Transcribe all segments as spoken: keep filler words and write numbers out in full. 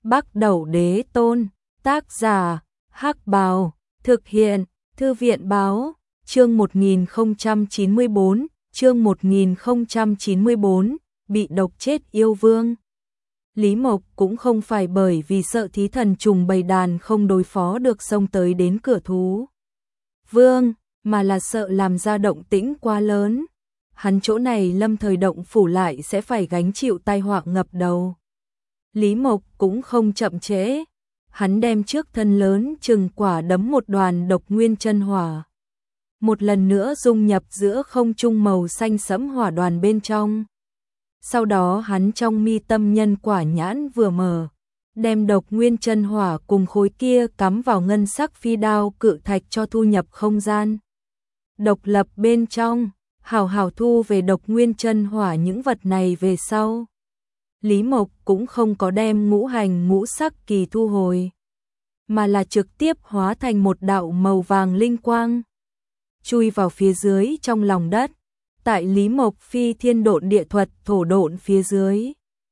Bắc Đẩu Đế Tôn, tác giả, Hắc Bào, thực hiện, Thư viện báo, chương một nghìn không trăm chín mươi bốn, chương một nghìn không trăm chín mươi bốn, bị độc chết yêu vương. Lý Mộc cũng không phải bởi vì sợ thí thần trùng bầy đàn không đối phó được xông tới đến cửa thú vương, mà là sợ làm ra động tĩnh quá lớn. Hắn chỗ này lâm thời động phủ lại sẽ phải gánh chịu tai họa ngập đầu. Lý Mộc cũng không chậm trễ, hắn đem trước thân lớn chừng quả đấm một đoàn độc nguyên chân hỏa. Một lần nữa dung nhập giữa không trung màu xanh sẫm hỏa đoàn bên trong. Sau đó hắn trong mi tâm nhân quả nhãn vừa mở, đem độc nguyên chân hỏa cùng khối kia cắm vào ngân sắc phi đao cự thạch cho thu nhập không gian độc lập bên trong, hào hào thu về độc nguyên chân hỏa những vật này về sau. Lý Mộc cũng không có đem ngũ hành ngũ sắc kỳ thu hồi, mà là trực tiếp hóa thành một đạo màu vàng linh quang, chui vào phía dưới trong lòng đất. Tại Lý Mộc phi thiên độn địa thuật thổ độn phía dưới,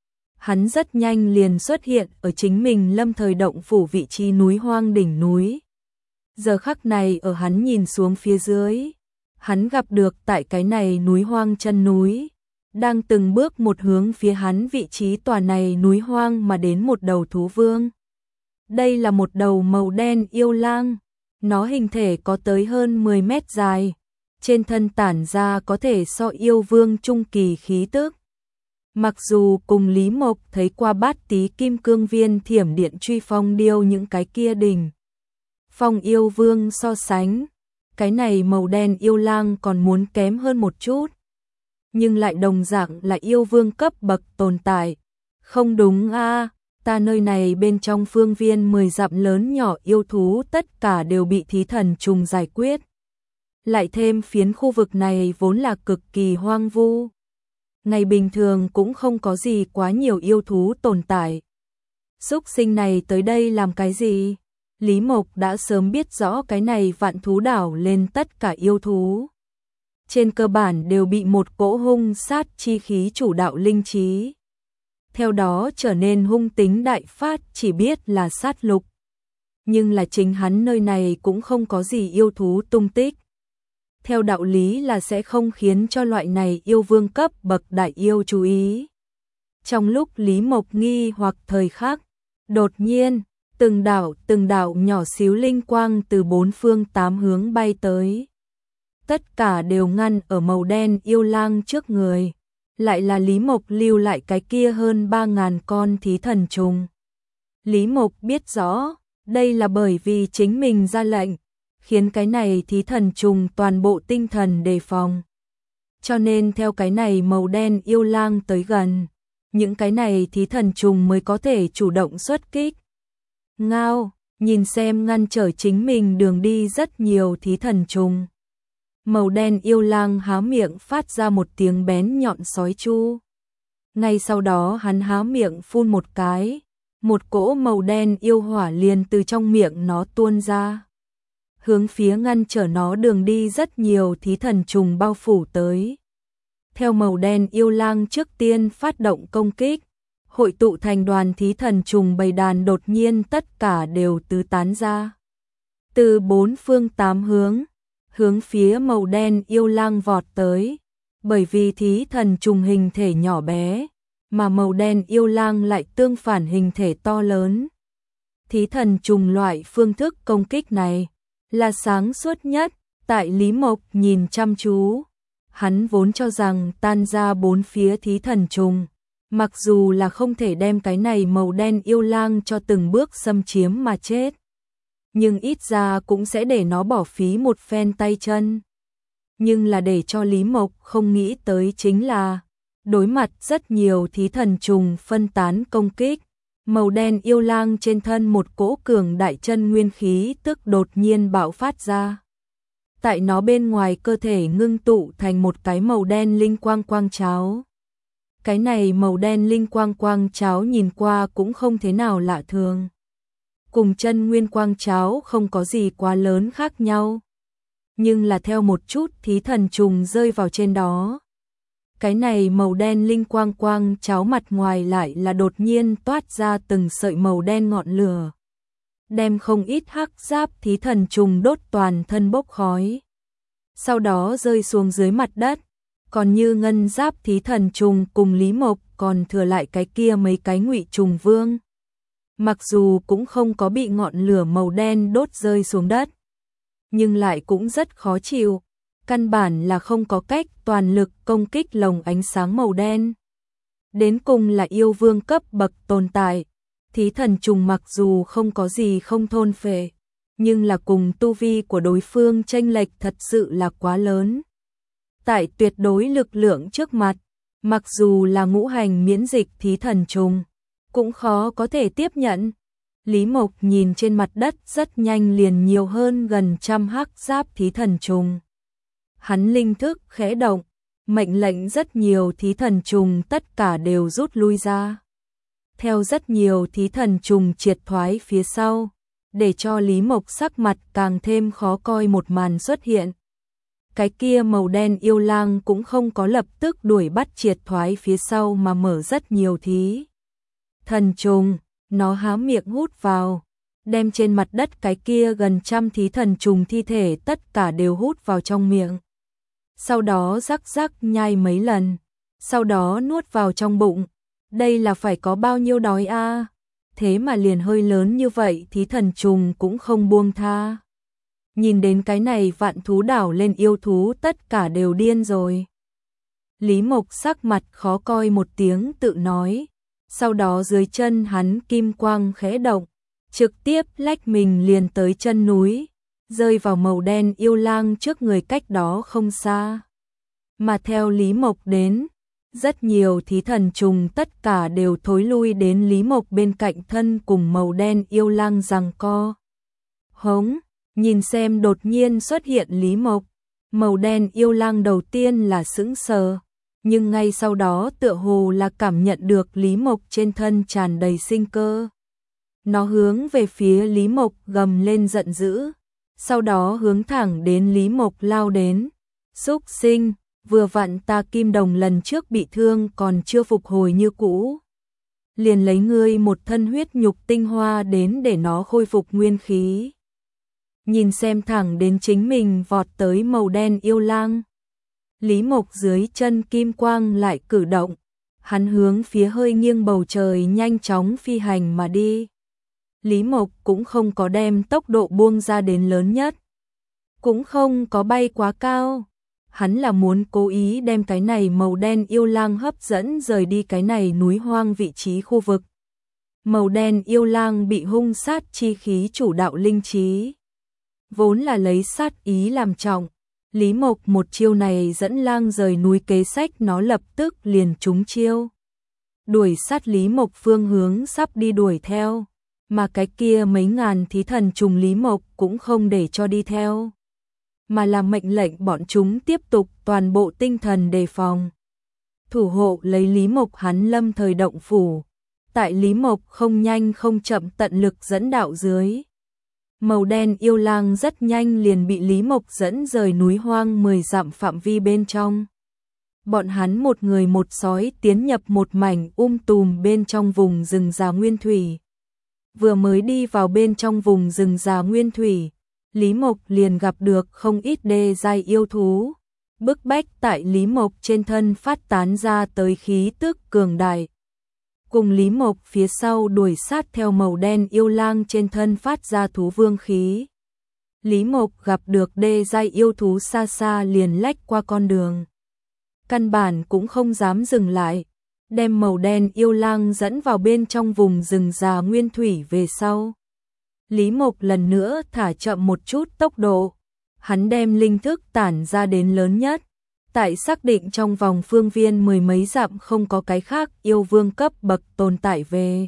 hắn rất nhanh liền xuất hiện ở chính mình lâm thời động phủ vị trí núi hoang đỉnh núi. Giờ khắc này ở hắn nhìn xuống phía dưới, hắn gặp được tại cái này núi hoang chân núi, đang từng bước một hướng phía hắn vị trí tòa này núi hoang mà đến một đầu thú vương. Đây là một đầu màu đen yêu lang, nó hình thể có tới hơn mười mét dài, trên thân tản ra có thể so yêu vương trung kỳ khí tức. Mặc dù cùng Lý Mộc thấy qua bát tí kim cương viên thiểm điện truy phong điêu những cái kia đỉnh phong yêu vương so sánh, cái này màu đen yêu lang còn muốn kém hơn một chút, nhưng lại đồng dạng là yêu vương cấp bậc tồn tại. Không đúng a, à, ta nơi này bên trong phương viên mười dặm lớn nhỏ yêu thú tất cả đều bị thí thần trùng giải quyết. Lại thêm phiến khu vực này vốn là cực kỳ hoang vu, ngày bình thường cũng không có gì quá nhiều yêu thú tồn tại. Súc sinh này tới đây làm cái gì? Lý Mộc đã sớm biết rõ cái này vạn thú đảo lên tất cả yêu thú trên cơ bản đều bị một cỗ hung sát chi khí chủ đạo linh trí, theo đó trở nên hung tính đại phát, chỉ biết là sát lục. Nhưng là chính hắn nơi này cũng không có gì yêu thú tung tích, theo đạo lý là sẽ không khiến cho loại này yêu vương cấp bậc đại yêu chú ý. Trong lúc Lý Mộc nghi hoặc thời khắc, đột nhiên, từng đạo từng đạo nhỏ xíu linh quang từ bốn phương tám hướng bay tới. Tất cả đều ngăn ở màu đen yêu lang trước người, lại là Lý Mộc lưu lại cái kia hơn ba ngàn con thí thần trùng. Lý Mộc biết rõ, đây là bởi vì chính mình ra lệnh, khiến cái này thí thần trùng toàn bộ tinh thần đề phòng. Cho nên theo cái này màu đen yêu lang tới gần, những cái này thí thần trùng mới có thể chủ động xuất kích. Ngao, nhìn xem ngăn trở chính mình đường đi rất nhiều thí thần trùng. Màu đen yêu lang há miệng phát ra một tiếng bén nhọn sói chu. Ngay sau đó hắn há miệng phun một cái, một cỗ màu đen yêu hỏa liền từ trong miệng nó tuôn ra, hướng phía ngăn trở nó đường đi rất nhiều thí thần trùng bao phủ tới. Theo màu đen yêu lang trước tiên phát động công kích, hội tụ thành đoàn thí thần trùng bầy đàn đột nhiên tất cả đều tứ tán ra. Từ bốn phương tám hướng, hướng phía màu đen yêu lang vọt tới, bởi vì thí thần trùng hình thể nhỏ bé, mà màu đen yêu lang lại tương phản hình thể to lớn. Thí thần trùng loại phương thức công kích này là sáng suốt nhất. Tại Lý Mộc nhìn chăm chú, hắn vốn cho rằng tan ra bốn phía thí thần trùng, mặc dù là không thể đem cái này màu đen yêu lang cho từng bước xâm chiếm mà chết, nhưng ít ra cũng sẽ để nó bỏ phí một phen tay chân. Nhưng là để cho Lý Mộc không nghĩ tới chính là, đối mặt rất nhiều thí thần trùng phân tán công kích, màu đen yêu lang trên thân một cỗ cường đại chân nguyên khí tức đột nhiên bạo phát ra. Tại nó bên ngoài cơ thể ngưng tụ thành một cái màu đen linh quang quang cháo. Cái này màu đen linh quang quang cháo nhìn qua cũng không thế nào lạ thường, cùng chân nguyên quang cháo không có gì quá lớn khác nhau. Nhưng là theo một chút thí thần trùng rơi vào trên đó, Cái này màu đen linh quang quang cháo mặt ngoài lại là đột nhiên toát ra từng sợi màu đen ngọn lửa, đem không ít hắc giáp thí thần trùng đốt toàn thân bốc khói. Sau đó rơi xuống dưới mặt đất, còn như ngân giáp thí thần trùng cùng Lý Mộc còn thừa lại cái kia mấy cái ngụy trùng vương. Mặc dù cũng không có bị ngọn lửa màu đen đốt rơi xuống đất, nhưng lại cũng rất khó chịu, căn bản là không có cách toàn lực công kích lồng ánh sáng màu đen. Đến cùng là yêu vương cấp bậc tồn tại, thí thần trùng mặc dù không có gì không thôn phệ, nhưng là cùng tu vi của đối phương chênh lệch thật sự là quá lớn. Tại tuyệt đối lực lượng trước mặt, mặc dù là ngũ hành miễn dịch thí thần trùng, cũng khó có thể tiếp nhận. Lý Mộc nhìn trên mặt đất rất nhanh liền nhiều hơn gần trăm hắc giáp thí thần trùng. Hắn linh thức khẽ động, mệnh lệnh rất nhiều thí thần trùng tất cả đều rút lui ra. Theo rất nhiều thí thần trùng triệt thoái phía sau, để cho Lý Mộc sắc mặt càng thêm khó coi một màn xuất hiện. Cái kia màu đen yêu lang cũng không có lập tức đuổi bắt triệt thoái phía sau mà mở rất nhiều thí thần trùng, nó há miệng hút vào, đem trên mặt đất cái kia gần trăm thí thần trùng thi thể tất cả đều hút vào trong miệng. Sau đó rắc rắc nhai mấy lần, sau đó nuốt vào trong bụng. Đây là phải có bao nhiêu đói a? À? Thế mà liền hơi lớn như vậy thí thần trùng cũng không buông tha. Nhìn đến cái này vạn thú đảo lên yêu thú tất cả đều điên rồi. Lý Mộc sắc mặt khó coi một tiếng tự nói, sau đó dưới chân hắn kim quang khẽ động, trực tiếp lách mình liền tới chân núi, rơi vào màu đen yêu lang trước người cách đó không xa. Mà theo Lý Mộc đến, rất nhiều thí thần trùng tất cả đều thối lui đến Lý Mộc bên cạnh thân cùng màu đen yêu lang giằng co. Hống, nhìn xem đột nhiên xuất hiện Lý Mộc, màu đen yêu lang đầu tiên là sững sờ, nhưng ngay sau đó tựa hồ là cảm nhận được Lý Mộc trên thân tràn đầy sinh cơ. Nó hướng về phía Lý Mộc gầm lên giận dữ, sau đó hướng thẳng đến Lý Mộc lao đến. Súc sinh, vừa vặn ta kim đồng lần trước bị thương còn chưa phục hồi như cũ. Liền lấy ngươi một thân huyết nhục tinh hoa đến để nó khôi phục nguyên khí. Nhìn xem thẳng đến chính mình vọt tới màu đen yêu lang. Lý Mộc dưới chân kim quang lại cử động, hắn hướng phía hơi nghiêng bầu trời nhanh chóng phi hành mà đi. Lý Mộc cũng không có đem tốc độ buông ra đến lớn nhất, cũng không có bay quá cao. Hắn là muốn cố ý đem cái này màu đen yêu lang hấp dẫn rời đi cái này núi hoang vị trí khu vực. Màu đen yêu lang bị hung sát chi khí chủ đạo linh trí, vốn là lấy sát ý làm trọng. Lý Mộc một chiêu này dẫn lang rời núi kế sách nó lập tức liền trúng chiêu. Đuổi sát Lý Mộc phương hướng sắp đi đuổi theo, mà cái kia mấy ngàn thí thần trùng Lý Mộc cũng không để cho đi theo, mà là mệnh lệnh bọn chúng tiếp tục toàn bộ tinh thần đề phòng. Thủ hộ lấy Lý Mộc hắn lâm thời động phủ, tại Lý Mộc không nhanh không chậm tận lực dẫn đạo dưới. Màu đen yêu lang rất nhanh liền bị Lý Mộc dẫn rời núi hoang mười dặm phạm vi bên trong. Bọn hắn một người một sói tiến nhập một mảnh um tùm bên trong vùng rừng già nguyên thủy. Vừa mới đi vào bên trong vùng rừng già nguyên thủy, Lý Mộc liền gặp được không ít đê giai yêu thú, bức bách tại Lý Mộc trên thân phát tán ra tới khí tức cường đại. Cùng Lý Mộc phía sau đuổi sát theo màu đen yêu lang trên thân phát ra thú vương khí. Lý Mộc gặp được đê giai yêu thú xa xa liền lách qua con đường. Căn bản cũng không dám dừng lại, đem màu đen yêu lang dẫn vào bên trong vùng rừng già nguyên thủy về sau. Lý Mộc lần nữa thả chậm một chút tốc độ, hắn đem linh thức tản ra đến lớn nhất, tại xác định trong vòng phương viên mười mấy dặm không có cái khác yêu vương cấp bậc tồn tại về.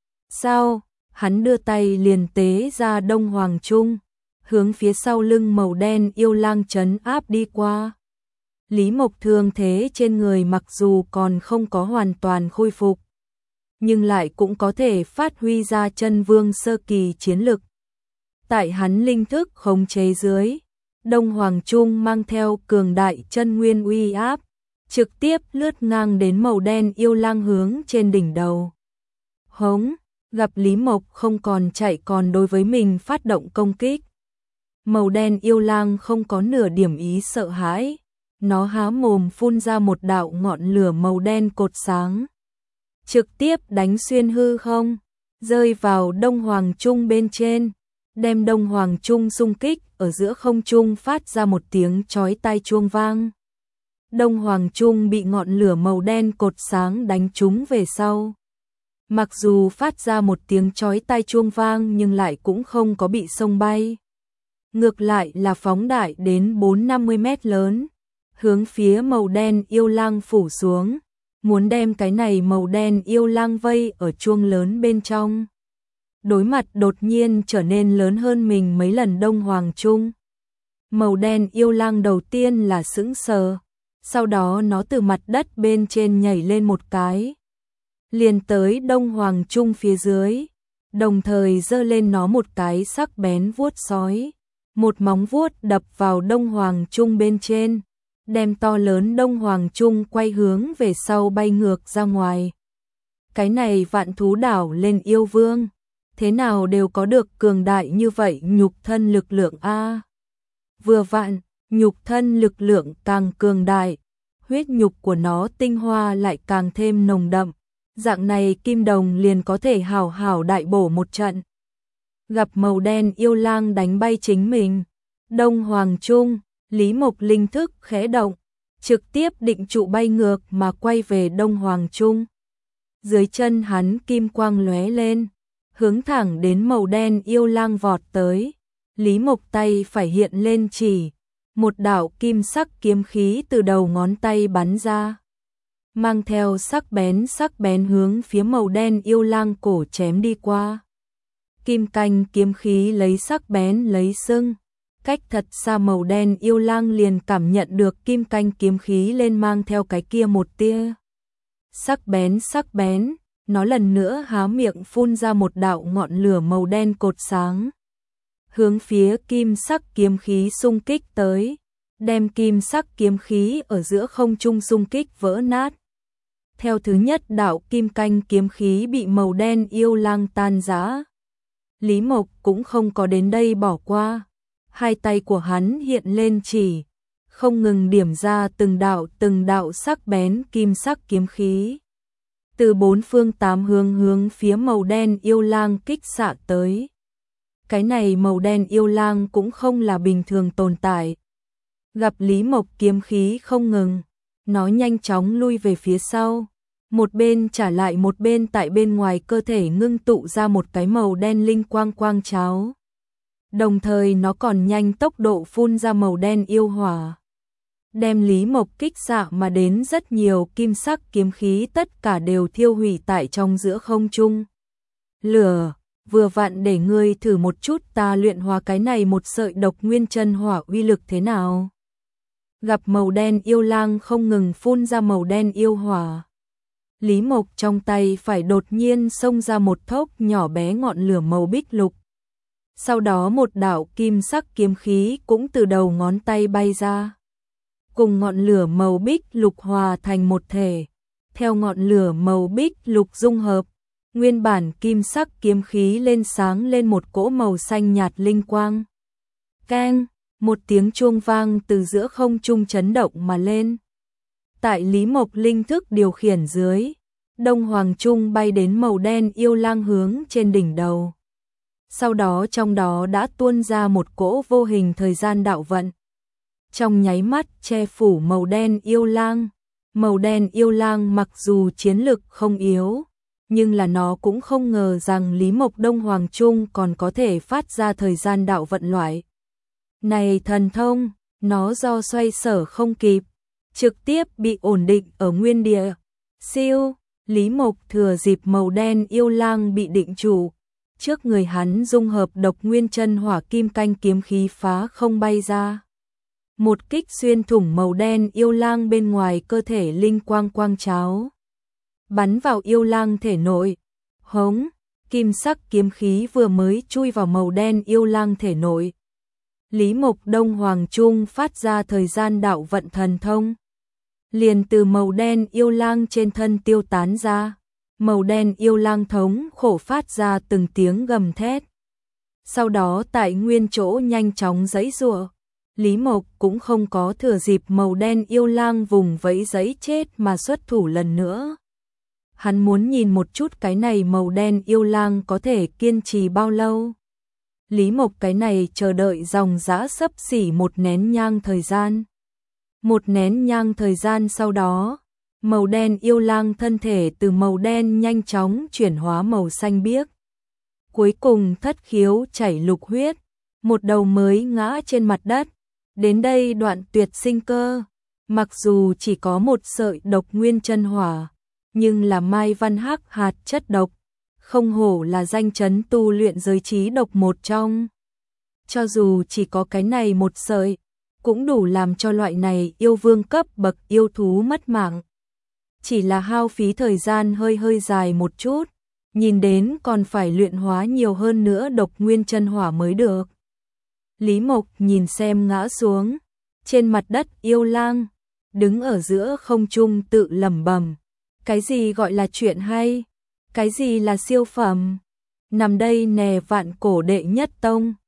Sau, hắn đưa tay liền tế ra Đông Hoàng Trung, hướng phía sau lưng màu đen yêu lang trấn áp đi qua. Lý Mộc thương thế trên người mặc dù còn không có hoàn toàn khôi phục, nhưng lại cũng có thể phát huy ra chân vương sơ kỳ chiến lực. Tại hắn linh thức khống chế dưới, Đông Hoàng Trung mang theo cường đại chân nguyên uy áp, trực tiếp lướt ngang đến màu đen yêu lang hướng trên đỉnh đầu. Hống, gặp Lý Mộc không còn chạy còn đối với mình phát động công kích. Màu đen yêu lang không có nửa điểm ý sợ hãi, nó há mồm phun ra một đạo ngọn lửa màu đen cột sáng. Trực tiếp đánh xuyên hư không, rơi vào Đông Hoàng Trung bên trên, đem Đông Hoàng Trung xung kích ở giữa không trung phát ra một tiếng chói tai chuông vang. Đông Hoàng Trung bị ngọn lửa màu đen cột sáng đánh trúng về sau. Mặc dù phát ra một tiếng chói tai chuông vang nhưng lại cũng không có bị xông bay. Ngược lại là phóng đại đến bốn năm mươi mét lớn, hướng phía màu đen yêu lang phủ xuống, muốn đem cái này màu đen yêu lang vây ở chuông lớn bên trong. Đối mặt đột nhiên trở nên lớn hơn mình mấy lần Đông Hoàng Trung. Màu đen yêu lang đầu tiên là sững sờ, sau đó nó từ mặt đất bên trên nhảy lên một cái, liền tới Đông Hoàng Trung phía dưới, đồng thời giơ lên nó một cái sắc bén vuốt sói, một móng vuốt đập vào Đông Hoàng Trung bên trên, đem to lớn Đông Hoàng Trung quay hướng về sau bay ngược ra ngoài. Cái này Vạn Thú Đảo lên yêu vương, thế nào đều có được cường đại như vậy nhục thân lực lượng a. Vừa vặn, nhục thân lực lượng càng cường đại, huyết nhục của nó tinh hoa lại càng thêm nồng đậm, dạng này Kim Đồng liền có thể hảo hảo đại bổ một trận. Gặp màu đen yêu lang đánh bay chính mình, Đông Hoàng Trung, Lý Mộc linh thức khẽ động, trực tiếp định trụ bay ngược mà quay về Đông Hoàng Trung. Dưới chân hắn kim quang lóe lên, hướng thẳng đến màu đen yêu lang vọt tới. Lý Mộc tay phải hiện lên chỉ, một đạo kim sắc kiếm khí từ đầu ngón tay bắn ra, mang theo sắc bén sắc bén hướng phía màu đen yêu lang cổ chém đi qua. Kim canh kiếm khí lấy sắc bén lấy sưng, cách thật xa màu đen yêu lang liền cảm nhận được kim canh kiếm khí lên mang theo cái kia một tia sắc bén sắc bén, nó lần nữa há miệng phun ra một đạo ngọn lửa màu đen cột sáng, hướng phía kim sắc kiếm khí xung kích tới, đem kim sắc kiếm khí ở giữa không trung xung kích vỡ nát. Theo thứ nhất đạo kim canh kiếm khí bị màu đen yêu lang tan rã, Lý Mộc cũng không có đến đây bỏ qua, hai tay của hắn hiện lên chỉ, không ngừng điểm ra từng đạo từng đạo sắc bén kim sắc kiếm khí, từ bốn phương tám hướng hướng phía màu đen yêu lang kích xạ tới. Cái này màu đen yêu lang cũng không là bình thường tồn tại. Gặp Lý Mộc kiếm khí không ngừng, nó nhanh chóng lui về phía sau, một bên trả lại một bên tại bên ngoài cơ thể ngưng tụ ra một cái màu đen linh quang quang cháo. Đồng thời nó còn nhanh tốc độ phun ra màu đen yêu hỏa, đem Lý Mộc kích xạ mà đến rất nhiều kim sắc kiếm khí tất cả đều thiêu hủy tại trong giữa không trung. Lửa, vừa vặn để ngươi thử một chút ta luyện hóa cái này một sợi độc nguyên chân hỏa uy lực thế nào. Gặp màu đen yêu lang không ngừng phun ra màu đen yêu hỏa, Lý Mộc trong tay phải đột nhiên xông ra một thốc nhỏ bé ngọn lửa màu bích lục. Sau đó một đạo kim sắc kiếm khí cũng từ đầu ngón tay bay ra, cùng ngọn lửa màu bích lục hòa thành một thể. Theo ngọn lửa màu bích lục dung hợp, nguyên bản kim sắc kiếm khí lên sáng lên một cỗ màu xanh nhạt linh quang. Keng, một tiếng chuông vang từ giữa không trung chấn động mà lên. Tại Lý Mộc linh thức điều khiển dưới, Đông Hoàng Trung bay đến màu đen yêu lang hướng trên đỉnh đầu. Sau đó trong đó đã tuôn ra một cỗ vô hình thời gian đạo vận, trong nháy mắt che phủ màu đen yêu lang. Màu đen yêu lang mặc dù chiến lực không yếu, nhưng là nó cũng không ngờ rằng Lý Mộc Đông Hoàng Trung còn có thể phát ra thời gian đạo vận loại này thần thông. Nó do xoay sở không kịp, trực tiếp bị ổn định ở nguyên địa. Siêu, Lý Mộc thừa dịp màu đen yêu lang bị định trụ, trước người hắn dung hợp độc nguyên chân hỏa kim canh kiếm khí phá không bay ra. Một kích xuyên thủng màu đen yêu lang bên ngoài cơ thể linh quang quang cháo, bắn vào yêu lang thể nội. Hống, kim sắc kiếm khí vừa mới chui vào màu đen yêu lang thể nội, Lý Mộc Đông Hoàng Trung phát ra thời gian đạo vận thần thông. liền từ màu đen yêu lang trên thân tiêu tán ra. Màu đen yêu lang thống khổ phát ra từng tiếng gầm thét. Sau đó tại nguyên chỗ nhanh chóng giãy giụa. Lý Mộc cũng không có thừa dịp màu đen yêu lang vùng vẫy giãy chết mà xuất thủ lần nữa. Hắn muốn nhìn một chút cái này màu đen yêu lang có thể kiên trì bao lâu. Lý Mộc cái này chờ đợi dòng dã xấp xỉ một nén nhang thời gian. Một nén nhang thời gian sau đó, màu đen yêu lang thân thể từ màu đen nhanh chóng chuyển hóa màu xanh biếc. Cuối cùng thất khiếu chảy lục huyết, một đầu mới ngã trên mặt đất. Đến đây đoạn tuyệt sinh cơ, mặc dù chỉ có một sợi độc nguyên chân hỏa, nhưng là Mai Văn Hắc hạt chất độc, không hổ là danh chấn tu luyện giới trí độc một trong. Cho dù chỉ có cái này một sợi, cũng đủ làm cho loại này yêu vương cấp bậc yêu thú mất mạng. Chỉ là hao phí thời gian hơi hơi dài một chút, nhìn đến còn phải luyện hóa nhiều hơn nữa độc nguyên chân hỏa mới được. Lý Mộc nhìn xem ngã xuống, trên mặt đất yêu lang, đứng ở giữa không trung tự lẩm bẩm, cái gì gọi là chuyện hay, cái gì là siêu phẩm, nằm đây nè vạn cổ đệ nhất tông.